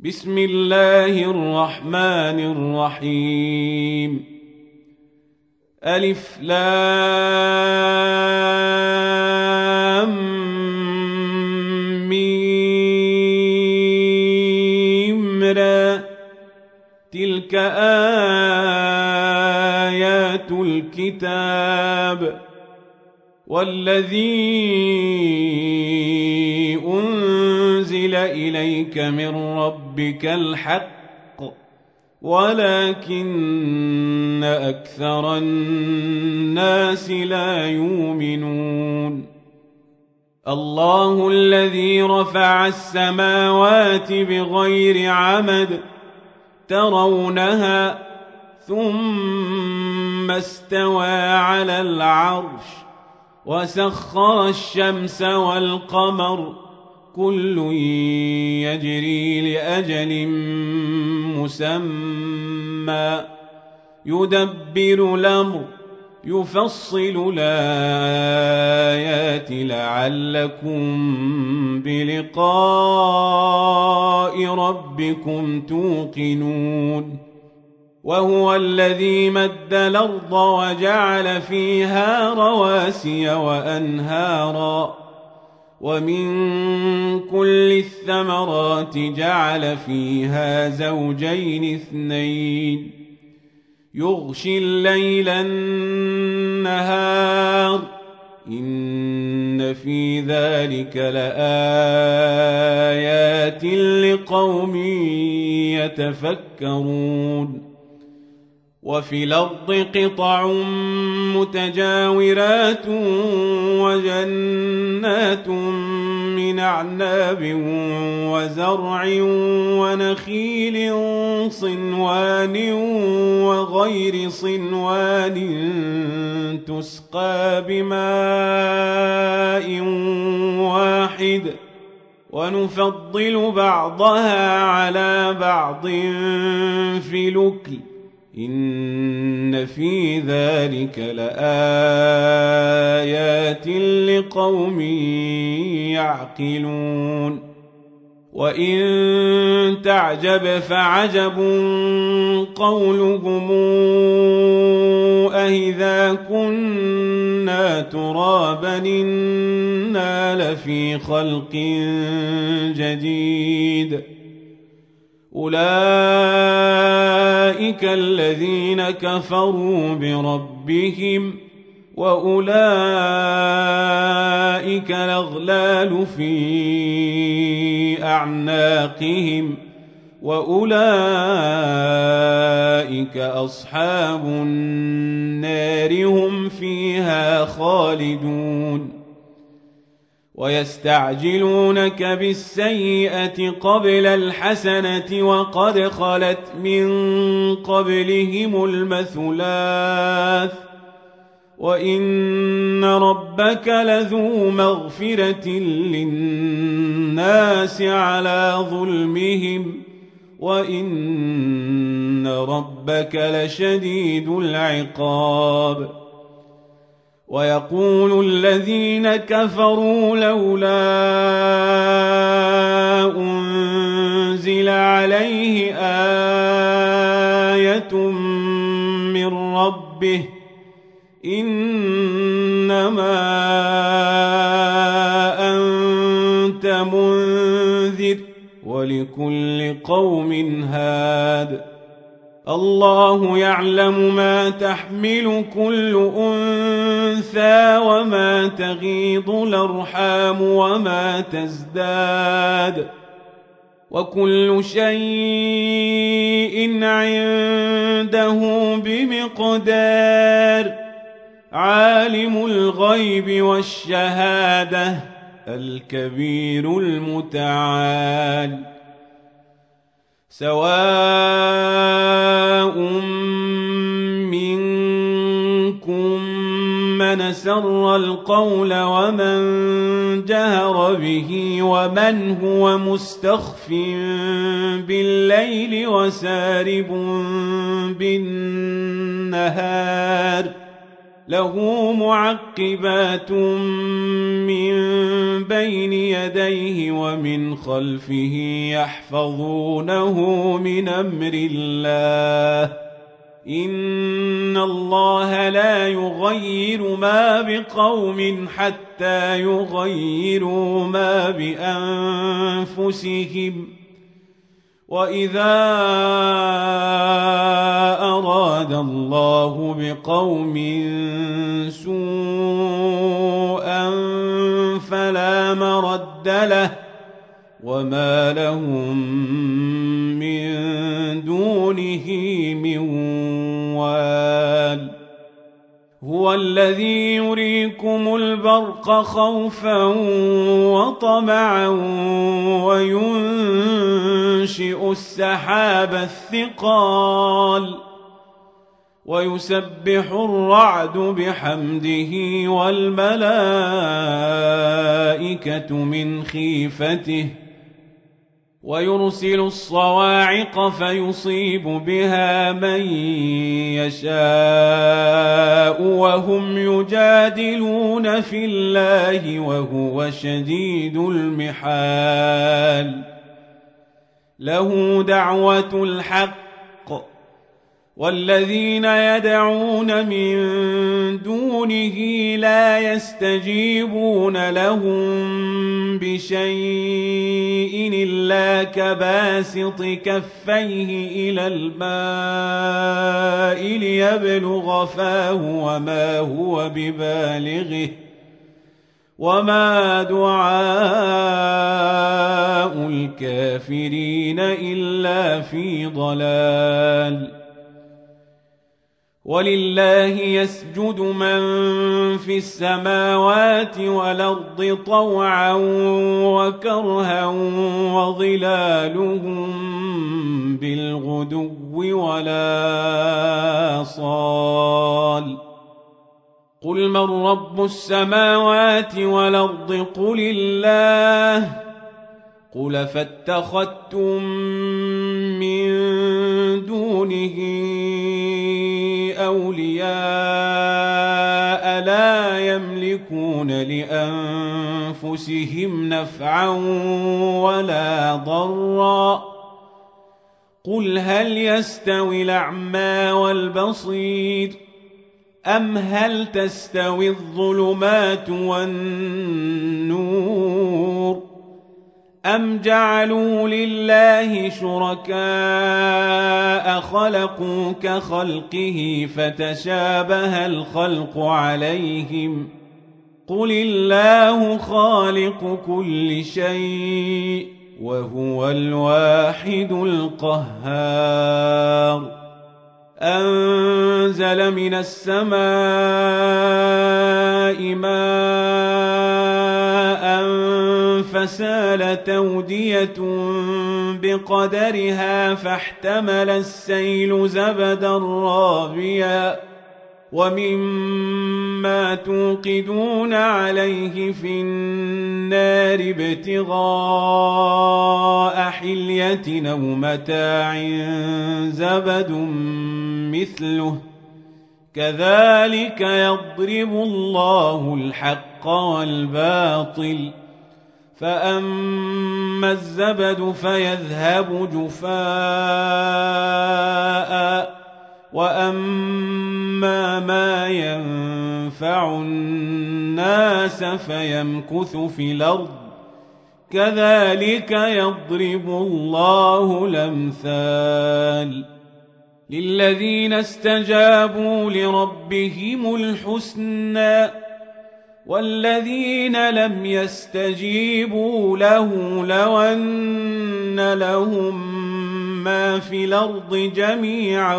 بسم الله الرحمن الرحيم ألف لام ميم را تلك آيات الكتاب والذي أنزل إليك من ربك الحق ولكن أكثر الناس لا يؤمنون الله الذي رفع السماوات بغير عمد ترونها ثم استوى على العرش وسخر الشمس والقمر كل يجري لأجل مسمى يدبر الأمر يفصل الآيات لعلكم بلقاء ربكم توقنون وهو الذي مد الأرض وجعل فيها رواسي وأنهارا ومن كل الثمرات جعل فيها زوجين اثنين يغشي الليل النهار إن في ذلك لآيات لقوم يتفكرون وفي الأرض قطع متجاورات وجنات من أعناب وزرع ونخيل صنوان وغير صنوان تسقى بماء واحد ونفضل بعضها على بعض في الأكل إن في ذلك لآيات لقوم يعقلون وإن تعجب فعجب قولهم أإذا كنا ترابا إنا لفي خلق جديد أولئك الذين كفروا بربهم وأولئك الأغلال في أعناقهم وأولئك أصحاب النار هم فيها خالدون ويستعجلونك بالسيئة قبل الحسنة وقد خلت من قبلهم المثلات وإن ربك لذو مغفرة للناس على ظلمهم وإن ربك لشديد العقاب ويقول الذين كفروا لولا أنزل عليه آية من ربه إنما أنت منذر ولكل قوم هاد الله يعلم ما تحمل كل أنثى وما تغيض الأرحام وما تزداد وكل شيء عنده بمقدار عالم الغيب والشهادة الكبير المتعال سواء منكم من سر القول ومن جهر به ومن هو مستخف بالليل وسارب بالنهار له معقبات من بين يديه ومن خلفه يحفظونه من أمر الله إن الله لا يغير ما بقوم حتى يغيروا ما بأنفسهم وإذا أراد الله بقوم سوءا فلا مرد له وما لهم من دونه من وال هو الذي يريكم البرق خوفا وطمعا وينشئ السحاب الثقال ويسبح الرعد بحمده والملائكة من خيفته ويرسل الصواعق فيصيب بها من يشاء وهم يجادلون في الله وهو شديد المحال له دعوة الحق والذين يدعون من دونه لا يستجيبون لهم بشيء إلا كباسط كفيه إلى الماء ليبلغ فاه وما هو ببالغه وما دعاء الكافرين إلا في ضلال ولله يسجد من في السماوات والأرض طوعا وكرها وظلالهم بالغدو ولا صال قل من رب السماوات والأرض قل الله قل فاتخذتم من دونه أولياء لا يملكون لأنفسهم نفعا ولا ضرا قل هل يستوي الأعمى والبصير أم هل تستوي الظلمات والنور أم جعلوا لله شركاء خلقوا كخلقه فتشابه الخلق عليهم قل الله خالق كل شيء وهو الواحد القهار أنزل من السماء ماء فسالت أودية بقدرها فاحتمل السيل زبدا رابيا ومما توقدون عليه في النار ابتغاء حلية أو متاع زبد مثله كذلك يضرب الله الحق والباطل فأما الزبد فيذهب جفاء وأما ما ينفع الناس فيمكث في الأرض كذلك يضرب الله الأمثال للذين استجابوا لربهم الحسنى والذين لم يستجيبوا له لو أن لهم ما في الأرض جميعا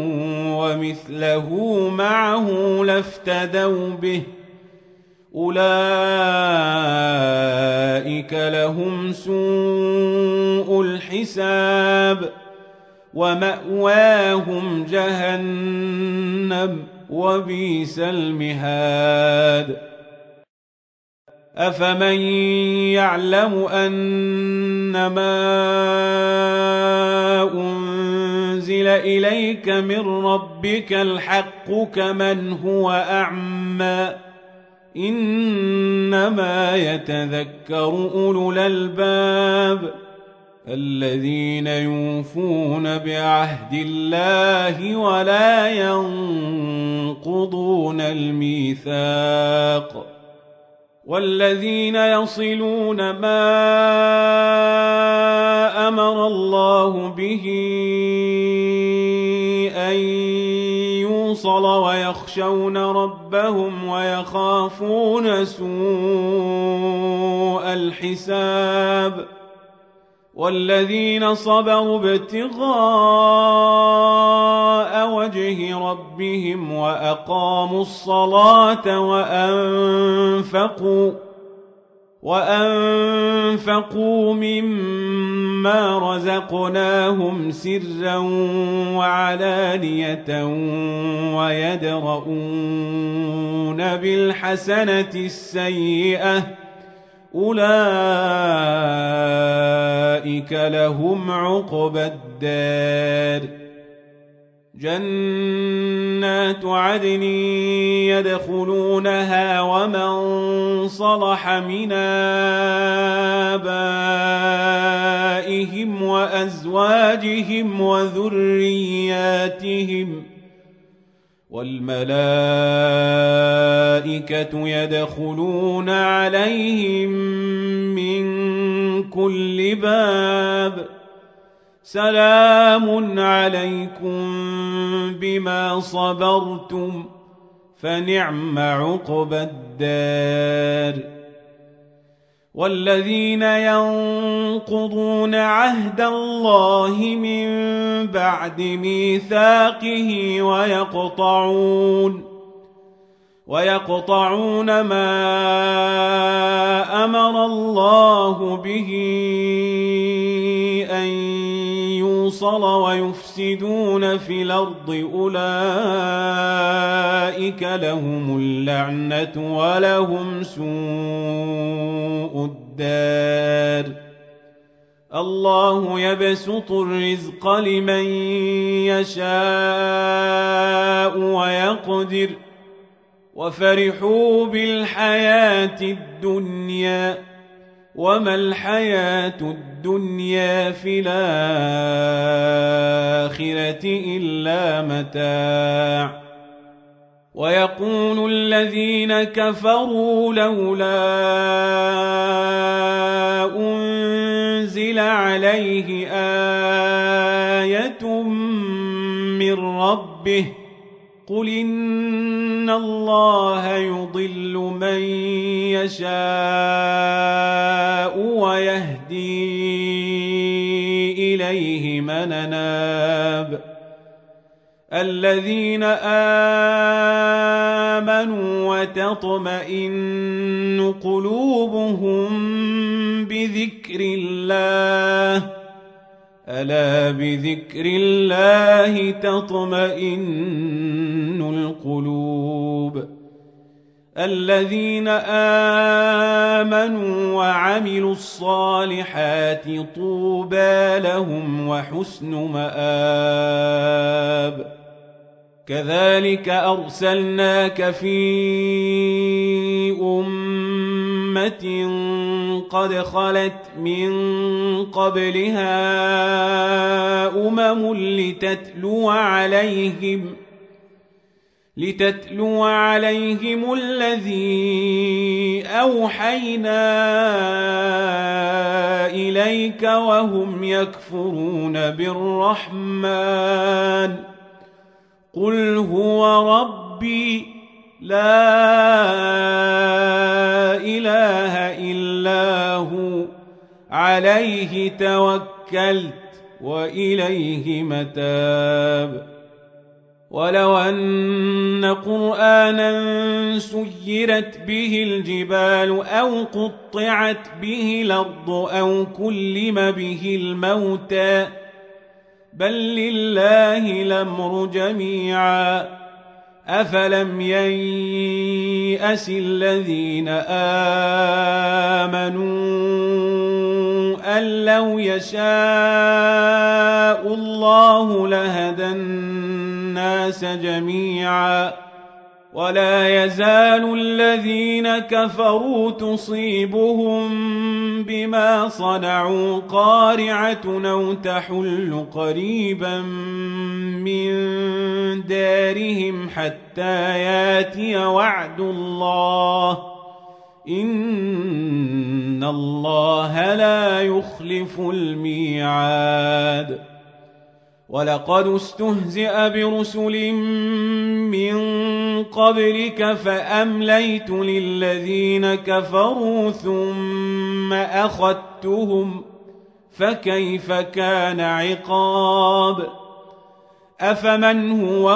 ومثله معه لافتدوا به أولئك لهم سوء الحساب ومأواهم جهنم وبئس المهاد أفمن يعلم أنما أنزل إليك من ربك الحق كمن هو أعمى إنما يتذكر أولو الألباب الذين يوفون بعهد الله ولا ينقضون الميثاق والذين يصلون ما أمر الله به أن يوصل ويخشون ربهم ويخافون سوء الحساب والذين صبروا ابتغاء وجه ربهم وأقاموا الصلاة وأنفقوا مما رزقناهم سرا وعلانية ويدرؤون بالحسنة السيئة أولئك لهم عقبى الدار جنات عدن يدخلونها ومن صلح من آبائهم وأزواجهم وذرياتهم والملائكة يدخلون عليهم من كل باب سلام عليكم بما صبرتم فنعم عقبى الدار والذين ينقضون عهد الله من بعد ميثاقه ويقطعون ما أمر الله به أن يوصل ويفسدون في الأرض أولئك لهم اللعنة ولهم سوء الدار الله يبسط الرزق لمن يشاء ويقدر وفرحوا بالحياة الدنيا وما الحياة الدنيا في الآخرة إلا متاع ويقول الذين كفروا لولا أنزل عليه آية من ربه قل إن الله يضل من يشاء ويهدي إليه من أناب الذين آمنوا وتطمئن قلوبهم بذكر الله ألا بذكر الله تطمئن القلوب الذين آمنوا وعملوا الصالحات طوبى لهم وحسن مآب كذلك أرسلناك في أمة قد خلت من قبلها لتتلو عليهم الذي أوحينا إليك وهم يكفرون بالرحمن قل هو ربي لا إله إلا هو عليه توكلت وإليه متاب ولو أن قرآنا سيرت به الجبال أو قطعت به الأرض أو كلم به الموتى بل لله الأمر جميعا أفلم ييأس الذين آمنوا أن لو يشاء الله لهدى الناس جميعا ولا يزال الذين كفروا تصيبهم بما صنعوا قارعة أو تحل قريبا من دارهم حتى ياتي وعد الله إن الله لا يخلف الميعاد ولقد استهزئ برسل من قبلك فأمليت للذين كفروا ثم أخذتهم فكيف كان عقاب أفمن هو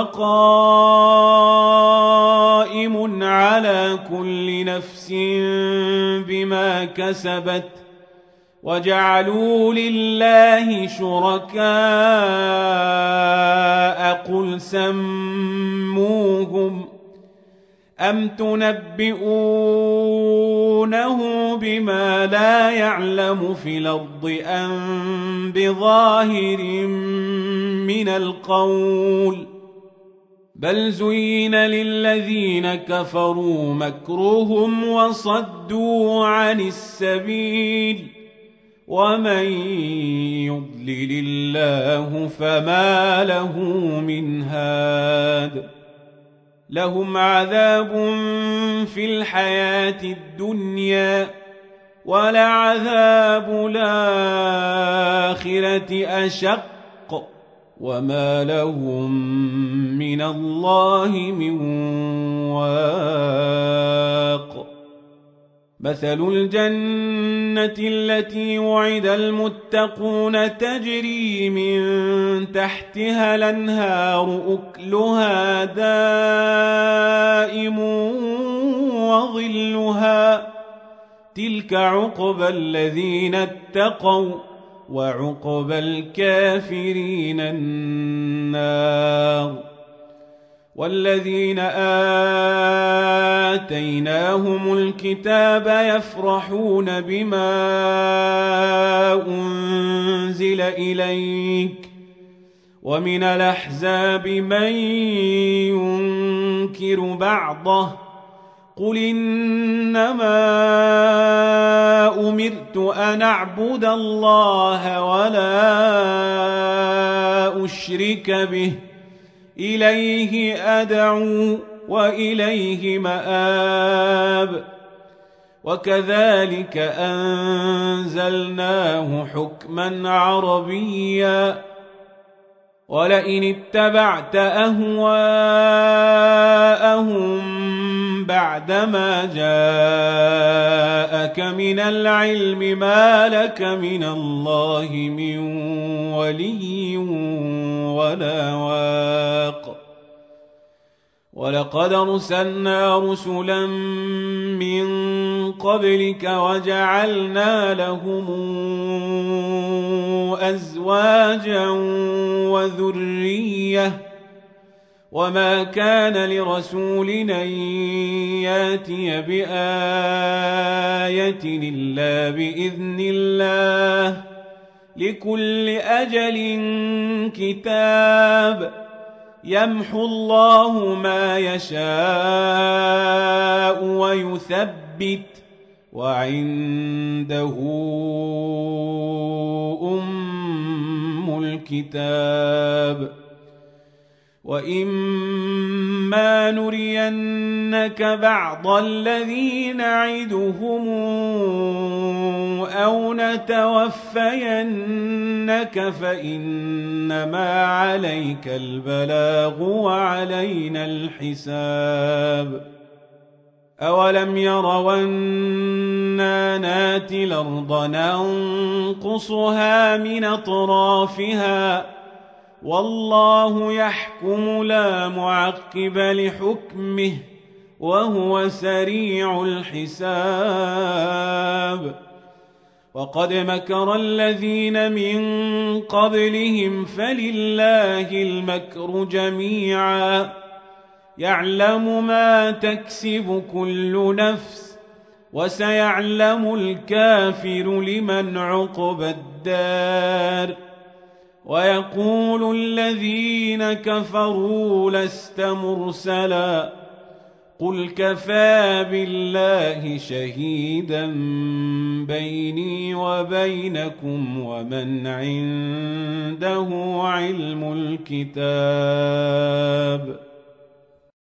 قائم على كل نفس بما كسبت وجعلوا لله شركاء قل سموهم أم تنبئونه بما لا يعلم في الأرض أم بظاهر من القول بل زين للذين كفروا مكرهم وصدوا عن السبيل ومن يضلل الله فما له من هاد لهم عذاب في الحياة الدنيا ولعذاب الآخرة أشق وما لهم من الله من واق مثل الجنة التي وعد المتقون تجري من تحتها الأنهار أكلها دائم وظلها تلك عقبى الذين اتقوا وعقبى الكافرين النار والذين آتيناهم الكتاب يفرحون بما أنزل إليك ومن الأحزاب من ينكر بعضه قل إنما أمرت أن أعبد الله ولا أشرك به إليه أدعو وإليه مآب وكذلك أنزلناه حكما عربيا ولئن اتبعت أهواءهم بعدما جاءك من العلم ما لك من الله من ولي ولا واق ولقد أرسلنا رسلا من قبلك وجعلنا لهم أزواجا وذرية وما كان لرسول أن ياتي بآية إلا بإذن الله لكل أجل كتاب يمحو الله ما يشاء ويثبت وعنده أم الكتاب وإما نرينك بعض الذي نعدهم أو نتوفينك فإنما عليك البلاغ وعلينا الحساب أولم يروا أنا ناتي الأرض ننقصها من أطرافها والله يحكم لا معقب لحكمه وهو سريع الحساب وقد مكر الذين من قبلهم فلله المكر جميعا يعلم ما تكسب كل نفس وسيعلم الكافر لمن عقبى الدار ويقول الذين كفروا لست مرسلا قل كفى بالله شهيدا بيني وبينكم ومن عنده علم الكتاب